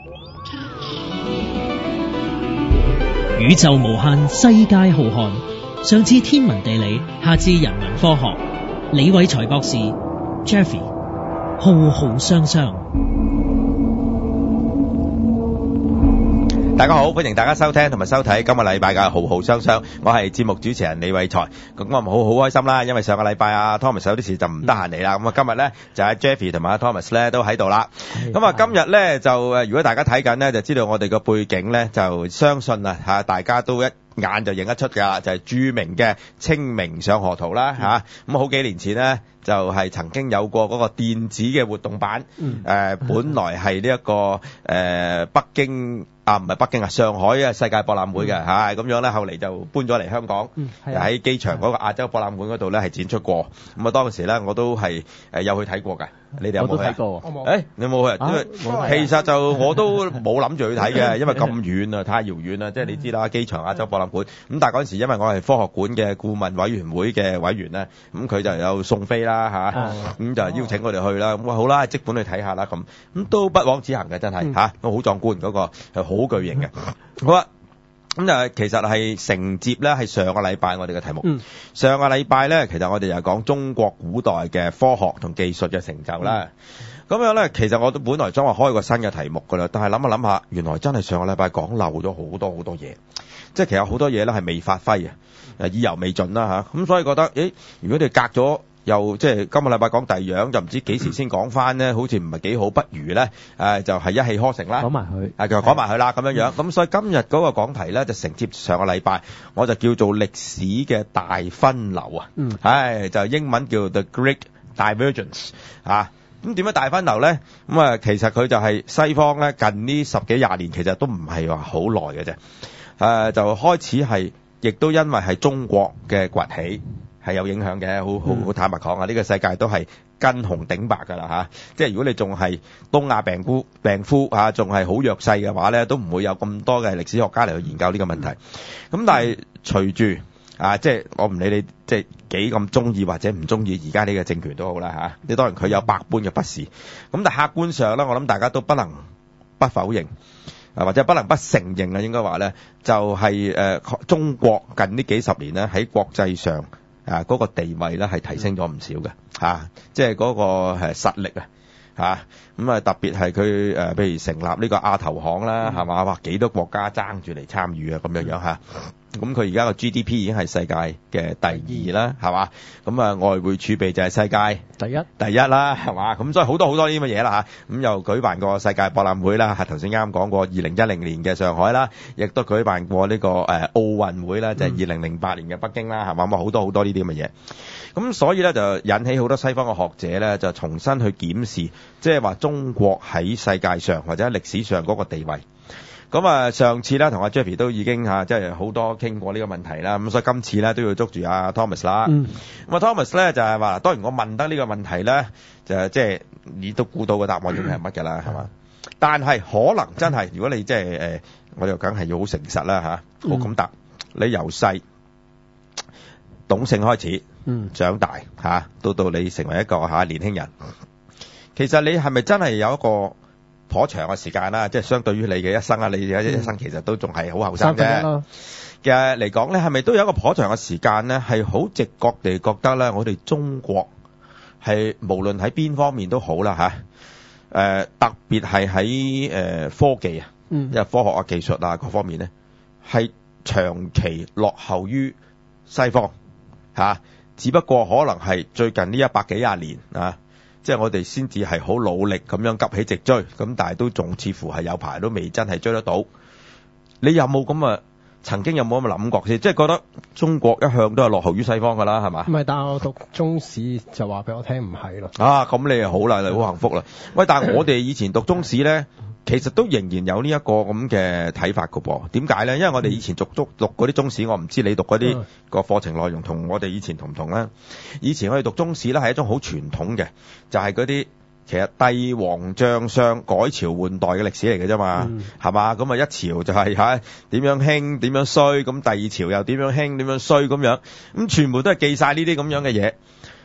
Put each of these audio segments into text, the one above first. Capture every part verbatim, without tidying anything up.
宇宙無限，世界浩瀚。上至天文地理，下至人文科學，李偉才博士 Jeffy 浩浩雙雙。 大家好，歡迎大家收聽同埋收睇今個禮拜嘅浩浩雙雙，我係節目主持人李偉才。咁我好好開心啦，因為上個禮拜啊 Thomas 有啲事就唔得閒嚟啦，咁啊今日咧就係 Jeffy 同埋阿 Thomas 咧都喺度啦。咁啊今日咧就誒，如果大家睇緊咧，就知道我哋個背景咧就相信啊嚇，大家都一眼就認得出㗎啦，就係著名嘅清明上河圖啦嚇。咁好幾年前咧就係曾經有過嗰個電子嘅活動版，誒本來係呢一個誒北京。啊，唔係北京啊，上海嘅世界博覽會嘅嚇，咁樣咧，後嚟就搬咗嚟香港，喺機場嗰個亞洲博覽館嗰度咧係展出過。咁啊，當時咧我都係誒有去睇過嘅。你哋有冇去？我都睇過。我冇。誒，你冇去？因為其實就我都冇諗住去睇嘅，因為咁遠啊，太遙遠啦。即係你知啦，機場亞洲博覽館。咁但係嗰陣時，因為我係科學館嘅顧問委員會嘅委員咧，咁佢就有送飛啦嚇，咁就邀請我哋去啦。咁話好啦，即管去睇下啦咁，咁都不枉此行嘅，真係嚇，都好壯觀嗰個係好。好巨型嘅，好啦，咁就其實係承接咧，係上個禮拜我哋嘅題目。嗯、上個禮拜咧，其實我哋又講中國古代嘅科學同技術嘅成就啦。咁、嗯、樣咧，其實我都本來想話開個新嘅題目噶啦，但係諗下諗下，原來真係上個禮拜講漏咗好多好多嘢，即係其實好多嘢咧係未發揮嘅，意猶未盡啦嚇。咁所以覺得，誒，如果你隔咗。又即係今個禮拜講第二樣，就唔知幾時先講翻咧，好似唔係幾好，不如咧誒、呃、就係、是、一氣呵成啦，講埋佢，誒就講埋佢啦咁樣樣。咁、嗯、所以今日嗰個講題咧就承接上個禮拜，我就叫做歷史嘅大分流啊，嗯，唉就英文叫 The Great Divergence 啊。咁點樣大分流咧？咁、嗯、啊，其實佢就係西方咧近呢十幾廿年，其實都唔係話好耐嘅啫。誒、呃、就開始係，亦都因為係中國嘅崛起。係有影響嘅，好好好坦白講啊！呢、這個世界都係跟紅頂白㗎啦嚇，即係如果你仲係東亞病夫病夫嚇，仲係好弱勢嘅話咧，都唔會有咁多嘅歷史學家嚟去研究呢個問題。咁但係隨住啊，即係我唔理你即係幾咁中意或者唔中意而家呢個政權都好啦嚇。你、啊、當然佢有百般嘅不是，咁但係客觀上咧，我諗大家都不能不否認啊，或者不能不承認啊，應該話咧就係、是、誒、呃、中國近呢幾十年咧喺國際上。啊！嗰、那個地位咧係提升咗唔少嘅，嚇、啊，即係嗰個誒實力啊，嚇，咁啊特別係佢誒，譬如成立呢個亞投行啦，係嘛、嗯？哇，幾多國家爭住嚟參與啊，咁樣樣嚇。咁佢而家個 G D P 已經係世界嘅第二啦，係嘛？咁啊外匯儲備就係世界第一，第一啦，係嘛？咁所以好多好多呢啲咁嘅嘢啦嚇。咁又舉辦過世界博覽會啦，係頭先啱講過二零一零年嘅上海啦，亦都舉辦過呢個誒奧運會啦，就係二零零八年嘅北京啦，係嘛？咁好多好多呢啲咁嘅嘢。咁所以咧就引起好多西方嘅學者咧就重新去檢視，即係話中國喺世界上或者喺歷史上嗰個地位。咁啊，上次咧同阿 Jeffy 都已經嚇，即係好多傾過呢個問題啦。咁所以今次咧都要捉住阿 Thomas 啦。咁啊，Thomas 咧就係話，當然我問得呢個問題咧，就即係你都估到個答案應該係乜㗎啦，係嘛？但係可能真係，如果你即係誒，我就梗係要好誠實啦嚇，好咁答。你由細懂性開始，嗯，長大嚇，到到你成為一個嚇年輕人，其實你係咪真係有一個頗長嘅時間啦，即係相對於你嘅一生啊，你嘅一生其實都仲係好後生啫。嘅嚟講咧，係咪都有一個頗長嘅時間咧，係好直覺地覺得咧，我哋中國係無論喺邊方面都好啦嚇，誒、呃、特別係喺誒科技啊，嗯，即係科學啊、技術啊各方面咧，係長期落後於西方嚇、啊，只不過可能係最近呢一百幾廿年啊。即係我哋先至係好努力咁樣急起直追，咁但係都仲似乎係有排都未真係追得到。你有冇咁啊？曾經有冇咁嘅諗過先？即係覺得中國一向都係落後於西方㗎啦，係嘛？ 唔係，但係我讀中史就話俾我聽唔係咯。 啊，咁你又好啦，你好幸福啦。喂，但係我哋以前讀中史咧，其實都仍然有呢一個咁嘅睇法㗎噃。點解咧？因為我哋以前讀讀讀嗰啲中史，我唔知你讀嗰啲個課程內容同我哋以前同唔同啦。以前我哋讀中史咧係一種好傳統嘅，就係嗰啲其實帝王將相改朝換代嘅歷史嚟嘅啫嘛，係嘛？咁啊一朝就係嚇點樣興點樣衰，咁第二朝又點樣興點樣衰咁樣，咁全部都係記曬呢啲咁樣嘅嘢。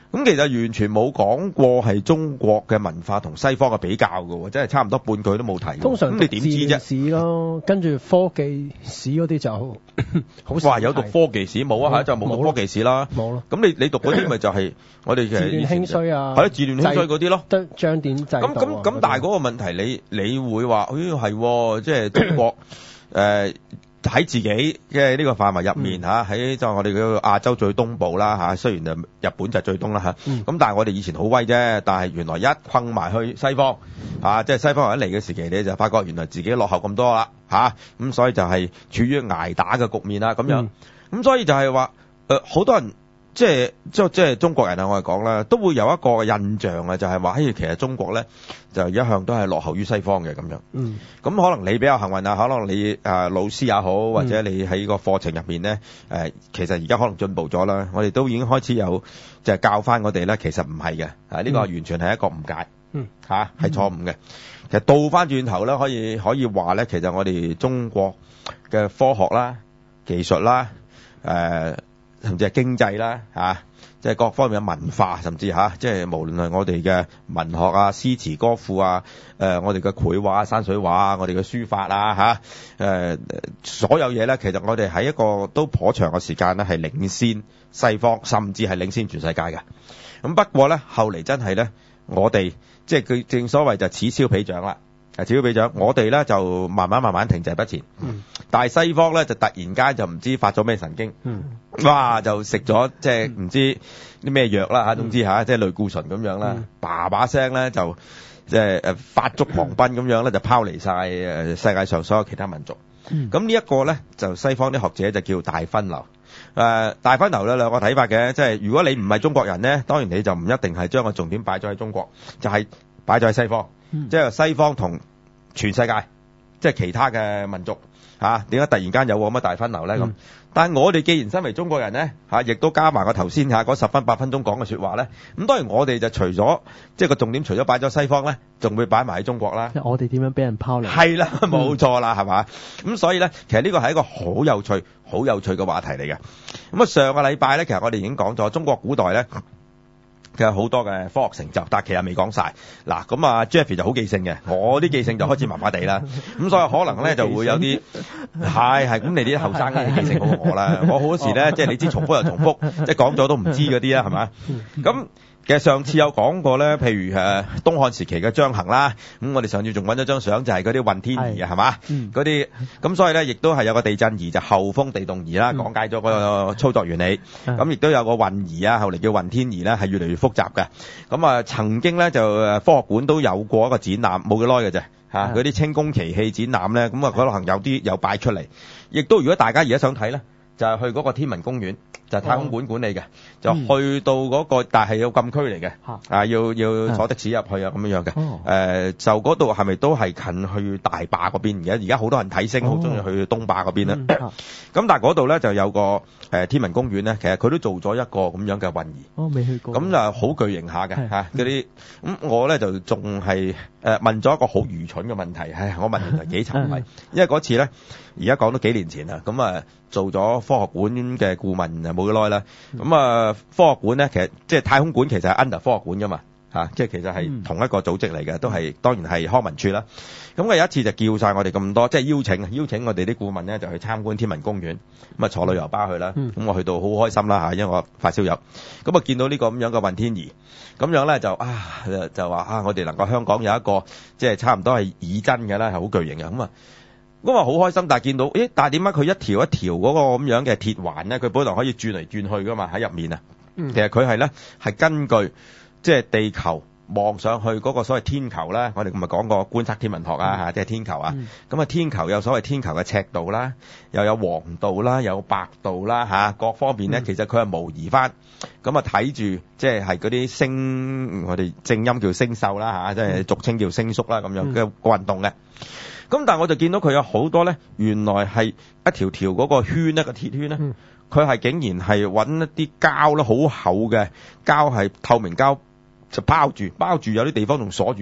咁其實完全冇講過係中國嘅文化同西方嘅比較㗎喎，真係差唔多半句都冇提。 通常咁你點知啫？ 史咯，跟住科技史嗰啲就好少。 哇！有讀科技史冇啊？係就冇讀科技史啦。 冇咯。 咁你你讀嗰啲咪就係我哋嘅治亂興衰啊， 係咯，治亂興衰嗰啲咯。 得張典制度啊。 咁咁咁，但係嗰個問題，你你會話，誒係即係中國誒。喺自己嘅呢個範圍入面嚇，喺就我哋嘅亞洲最東部啦嚇，雖然就日本就最東啦嚇，咁、嗯、但係我哋以前好威啫，但係原來一困埋去西方嚇，即係西方人一嚟嘅時期，你就發覺原來自己落後咁多啦嚇，咁所以就係處於捱打嘅局面啦咁樣，咁、嗯、所以就係話誒好多人。即係即即係中國人啊！我哋講啦，都會有一個印象啊，就係話，嘿，其實中國咧就一向都係落後於西方嘅咁樣。嗯。咁可能你比較幸運啊，可能你誒、呃、老師也好，或者你喺個課程入面咧，誒、呃、其實而家可能進步咗啦。我哋都已經開始有就係教翻我哋咧，其實唔係嘅，啊呢、呢個完全係一個誤解。嗯。嚇、啊，係錯誤嘅。其實倒翻轉頭咧，可以可以話咧，其實我哋中國嘅科學啦、技術啦、誒、呃。甚至係經濟啦，嚇、啊，即係各方面嘅文化，甚至嚇、啊，即係無論係我哋嘅文學啊、詩詞歌賦啊、誒、呃、我哋嘅繪畫、山水畫啊、我哋嘅書法啊，嚇、啊，誒、呃、所有嘢咧，其實我哋喺一個都頗長嘅時間咧，係領先西方，甚至係領先全世界嘅。咁不過咧，後嚟真係咧，我哋即係佢正所謂就此消彼長啦。係此消彼長，我哋咧就慢慢慢慢停滯不前，嗯、但係西方咧就突然間就唔知發咗咩神經，嗯、哇就食咗即係唔知啲咩藥啦嚇，總之嚇即係類固醇咁樣啦，嗯、叭把聲咧就即係誒發足狂奔咁樣咧就拋離晒誒世界上所有其他民族。咁、嗯、呢一個咧就西方啲學者就叫大分流。誒、呃、大分流咧兩個睇法嘅，即係如果你唔係中國人咧，當然你就唔一定係將個重點擺咗喺中國，就係擺咗喺西方。嗯、即係西方同全世界，即係其他嘅民族嚇，點解突然間有個咁嘅大分流咧咁？嗯、但係我哋既然身為中國人咧嚇，亦都加埋我頭先嚇嗰十分八分鐘講嘅説話咧，咁當然我哋就除咗即係個重點，除咗擺咗西方咧，仲會擺埋喺中國啦。 我哋點樣俾人拋離？ 係啦，冇錯啦，係嘛？咁所以咧，其實呢個係一個好有趣、好有趣嘅話題嚟嘅。咁啊，上個禮拜咧，其實我哋已經講咗中國古代咧。其實好多嘅科學成就，但係其實未講晒。嗱，咁啊 Jeffy 就好記性嘅，我啲記性就開始麻麻地啦。咁所以可能咧就會有啲係係咁，你啲後生嘅記性好過我啦。我好多時咧，即係你知重複又重複，即係講咗都唔知嗰啲啦，係咪？咁其實上次有講過咧，譬如誒東漢時期嘅張衡啦，咁我哋上次仲揾咗張相，就係嗰啲運天儀嘅，係嘛？嗰啲咁所以咧，亦都係有個地震儀，就後風地動儀啦，講解咗個操作原理。咁亦都有個運儀啊，後嚟叫運天儀咧，係越嚟越複雜嘅。咁啊，曾經咧就誒科學館都有過一個展覽，冇幾耐嘅啫嚇，嗰啲清宮奇器展覽咧，咁啊可能有啲有擺出嚟。亦都如果大家而家想睇咧，就係去嗰個天文公園。就係太空館管理嘅，就去到嗰、那個，嗯、但係有禁區嚟嘅，啊要要坐的士入去啊咁樣樣嘅，誒、哦呃、就嗰度係咪都係近去大壩嗰邊？而家而家好多人睇星，好中意去東壩嗰邊啦。咁、嗯、但係嗰度咧就有個誒、呃、天文公園咧，其實佢都做咗一個咁樣嘅運儀。 哦，未去過。咁就好巨型下嘅嚇嗰啲。咁、嗯嗯、我咧就仲係誒問咗一個好愚蠢嘅問題，唉，我問題就幾沉迷，因為嗰次咧而家講到幾年前啦，咁啊做咗科學館嘅顧問冇幾耐啦，咁啊科學館咧其實即係太空館，其實係 under 科學館噶嘛嚇，即係其實係同一個組織嚟嘅，都係當然係康文署啦。咁我有一次就叫晒我哋咁多，即係邀請邀請我哋啲顧問咧就去參觀天文公園，咁啊坐旅遊巴去啦。咁我去到好開心啦嚇，因為我發燒友，咁啊見到呢個咁樣嘅運天儀，咁樣咧就啊就話啊我哋能夠香港有一個即係差唔多係擬真嘅啦，係好巨型嘅咁啊。咁啊好開心，但係見到，咦？但係點解佢一條一條嗰個咁樣嘅鐵環咧？佢本來可以轉嚟轉去噶嘛，喺入面啊。嗯、其實佢係咧係根據即係地球望上去嗰個所謂天球啦。我哋咪講過觀測天文學啊嚇，即係天球啊。咁啊、嗯、天球有所謂天球嘅赤度啦，又有黃度啦，有白度啦嚇，各方面咧、嗯、其實佢係模擬翻。咁啊睇住即係係嗰啲星，我哋正音叫星宿啦嚇，即係俗稱叫星宿啦咁樣嘅運動嘅。咁但係我就見到佢有好多咧，原來係一條條嗰個圈咧，個鐵圈咧，佢係、嗯、竟然係揾一啲膠咧，好厚嘅膠係透明膠就包住，包住有啲地方仲鎖住咗。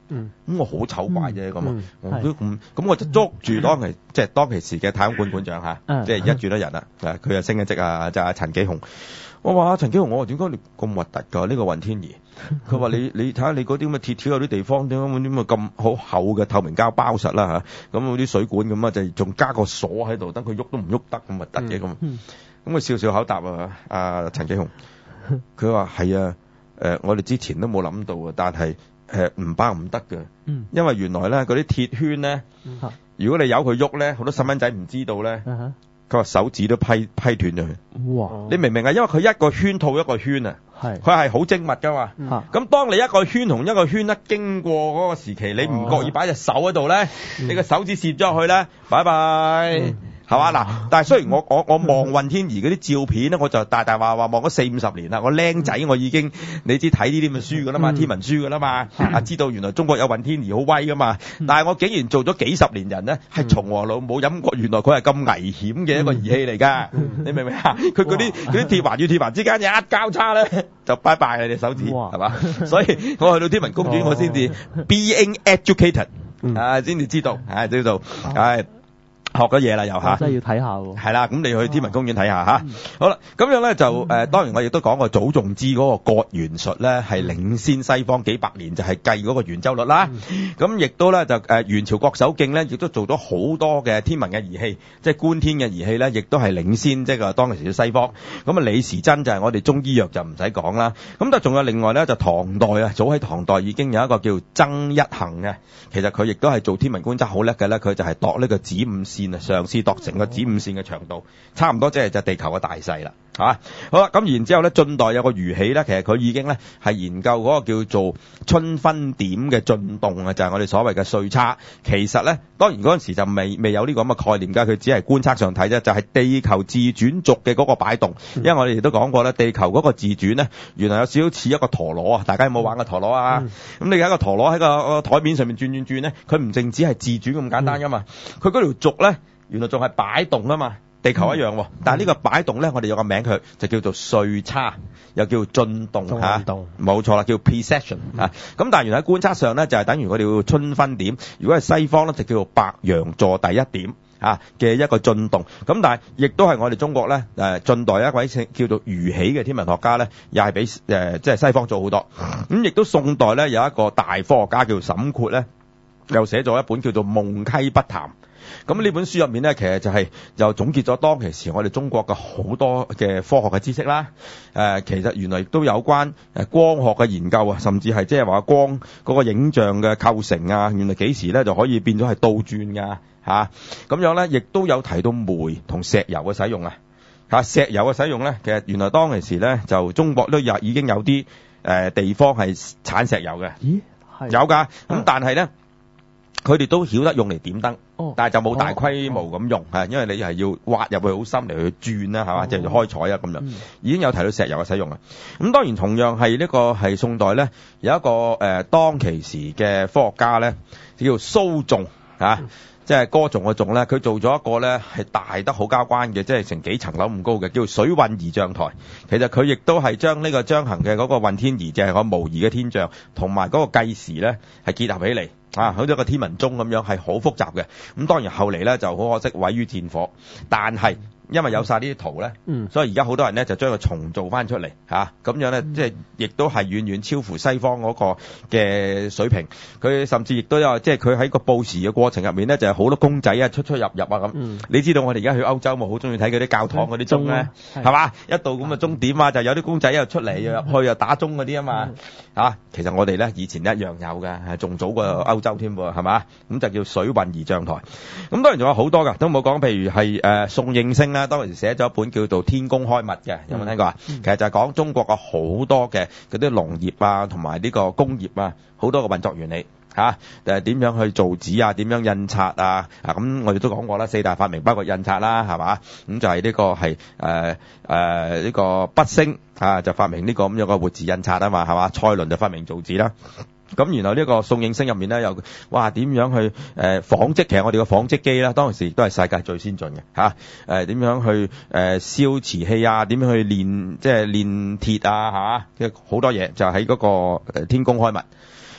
嗯， 咁我好醜怪啫咁啊， 嗯我都咁，咁我就捉住當其即係當其時嘅太空館館長嚇， 嗯即係而家轉咗人啦，誒佢又升咗職啊，就係陳紀鴻。我話陳紀鴻，我話點解你咁核突㗎？呢個雲天儀，佢話你你睇下你嗰啲咁嘅鐵條有啲地方點解會啲咁咁好厚嘅透明膠包實啦嚇，咁嗰啲水管咁啊，就仲加個鎖喺度，等佢喐都唔喐得咁核突嘅咁。咁佢笑笑口答啊，阿陳紀鴻，佢話係啊，誒我哋之前都冇諗到啊，但係誒唔包唔得嘅，因為原來咧嗰啲鐵圈咧，如果你由佢喐咧，好多細蚊仔唔知道咧。佢話手指都批批斷咗佢。 哇！ 你明唔明啊？因為佢一個圈套一個圈啊， 係佢係好精密噶嘛。咁、嗯、當你一個圈同一個圈一經過嗰個時期，你唔覺意擺隻手喺度咧，你個手指攝咗入去咧，拜拜。嗯係嘛嗱？但係雖然我我我望雲天儀嗰啲照片咧，我就大大話話望咗四五十年啦。我僆仔我已經你知睇呢啲咁嘅書㗎啦嘛，天文書㗎啦嘛，啊知道原來中國有雲天儀好威㗎嘛。但係我竟然做咗幾十年人咧，係從來冇飲過，原來佢係咁危險嘅一個儀器嚟㗎。你明唔明啊？佢嗰啲嗰啲鐵環與鐵環之間一交叉咧，就拜拜你隻手指係嘛？所以我去到天文公園，我先至 being educated 啊，先至知道啊，知道係。學咗嘢啦又嚇， 真係要睇下喎。 係啦，咁你去天文公園睇下嚇。好啦，咁樣咧就誒、呃，當然我亦都講過祖仲之嗰個割圓術咧，係領先西方幾百年，就係計嗰個圓周率啦。咁亦都咧就誒元朝郭守敬咧，亦都做咗好多嘅天文嘅儀器，即係觀天嘅儀器咧，亦都係領先即係個當時嘅西方。咁啊李時珍就係我哋中醫藥就唔使講啦。咁但係仲有另外咧就唐代啊，早喺唐代已經有一個叫曾一行嘅，其實佢亦都係做天文觀測好叻嘅咧，佢就係度呢個子午線。嘗試度成個子午線嘅長度，差唔多即係就地球嘅大細啦，嚇。好啦，咁然之後咧，晉代有個餘起咧，其實佢已經咧係研究嗰個叫做春分點嘅進動啊，就係、是、我哋所謂嘅歲差。其實咧，當然嗰陣時就未未有呢個咁嘅概念㗎，佢只係觀測上睇啫，就係、是、地球自轉軸嘅嗰個擺動。因為我哋亦都講過咧，地球嗰個自轉咧，原來有少少似一個陀螺啊！大家有冇玩過陀螺啊？咁、嗯、你有一個陀螺喺個台面上面轉轉轉咧，佢唔淨止係自轉咁簡單㗎嘛，佢嗰條軸咧。原來仲係擺動啊嘛，地球一樣喎。但係呢個擺動咧，我哋有個名佢就叫做歲差，又叫進動嚇，冇錯啦，叫 precession 嚇。咁但係原來喺觀測上咧，就係等於我哋叫春分點。如果係西方咧，就叫做白羊座第一點嚇嘅一個進動。咁但係亦都係我哋中國咧誒晉代一位叫做余喜嘅天文學家咧，又係比誒即係西方做好多。咁亦都宋代咧有一個大科學家叫沈括咧，又寫咗一本叫做《夢溪筆談》。咁呢本書入面咧，其實就係、是、就總結咗當其時我哋中國嘅好多嘅科學嘅知識啦。誒、呃，其實原來亦都有關誒光學嘅研究啊，甚至係即係話光嗰個影像嘅構成啊，原來幾時咧就可以變咗係倒轉噶嚇。咁樣咧，亦都有提到煤同石油嘅使用啊。嚇，石油嘅使用咧，其實原來當其時咧就中國都有已經有啲誒、呃、地方係產石油嘅。咦？係有㗎。咁但係咧。佢哋都曉得用嚟點燈，哦、但係就冇大規模咁用，係、哦、因為你係要挖入去好深嚟去轉啦，係嘛，即係開採啊咁樣，已經有提到石油嘅使用啦。咁當然同樣係呢個係宋代咧，有一個誒、呃、當其時嘅科學家咧，叫蘇仲嚇。即係歌頌嘅頌咧，佢做咗一個咧係大得好交關嘅，即係成幾層樓咁高嘅，叫水運儀象台。其實佢亦都係將呢個張衡嘅嗰個運天儀，就係個模擬嘅天象，同埋嗰個計時咧係結合起嚟啊，好似一個天文鐘咁樣，係好複雜嘅。咁當然後嚟咧就好可惜毀於戰火，但係。因為有晒呢啲圖咧，嗯、所以而家好多人咧就將佢重做翻出嚟嚇，咁樣咧、嗯、即係亦都係遠遠超乎西方嗰個嘅水平。佢甚至亦都有即係佢喺個報時嘅過程入面咧，就係、是、好多公仔啊出出入入啊咁。嗯、你知道我哋而家去歐洲咪好中意睇嗰啲教堂嗰啲鐘咧，係嘛？一到咁嘅鐘點啊，就有啲公仔又出嚟又入去又打鐘嗰啲啊嘛嚇。其實我哋咧以前一樣有㗎，係仲早過歐洲添喎，係嘛？咁就叫水運儀象台。咁當然仲有好多㗎，都冇講。譬如係誒、呃、宋應星啦。當時寫咗一本叫做《天工開物》嘅，有冇聽過啊？嗯、其實就係講中國嘅好多嘅嗰啲農業啊，同埋呢個工業啊，好多個運作原理嚇，誒點樣去造紙啊，點樣印刷啊？啊咁我哋都講過啦，四大發明包括印刷啦，係嘛？咁就係呢個係誒誒呢個畢昇啊，就發明呢個咁樣嘅活字印刷啊嘛，係嘛？蔡倫就發明造紙啦。咁然後呢個宋應星入面咧，又哇點樣去誒紡織？其實我哋個紡織機啦，當時亦都係世界最先進嘅嚇。誒點樣去誒燒瓷器啊？點樣去煉即係煉鐵啊？嚇，即係好多嘢就喺嗰個誒天工開物。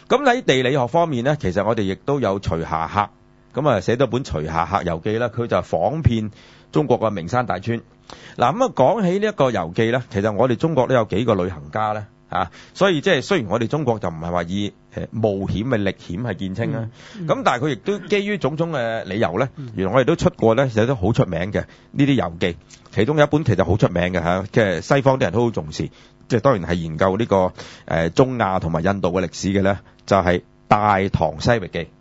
咁喺地理學方面咧，其實我哋亦都有徐霞客，咁啊寫咗本《徐霞客遊記》啦，佢就訪遍中國嘅名山大川。嗱，咁啊講起呢一個遊記咧，其實我哋中國都有幾個旅行家咧。啊，所以即係雖然我哋中國就唔係話以誒冒險嘅歷險係見稱啦，咁、嗯嗯、但係佢亦都基於種種嘅理由咧，原來我哋都出過咧，有啲好出名嘅呢啲遊記，其中有一本其實好出名嘅嚇，即係西方啲人都好重視，即係當然係研究呢個誒中亞同埋印度嘅歷史嘅咧，就係《大唐西域記》。